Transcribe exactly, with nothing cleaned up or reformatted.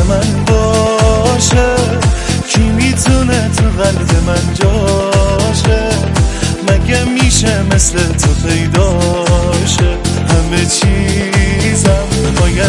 من باشه، کی میتونه تو قلب من جاشه؟ مگه میشه مثل تو پیداشه؟ همه چیزم باید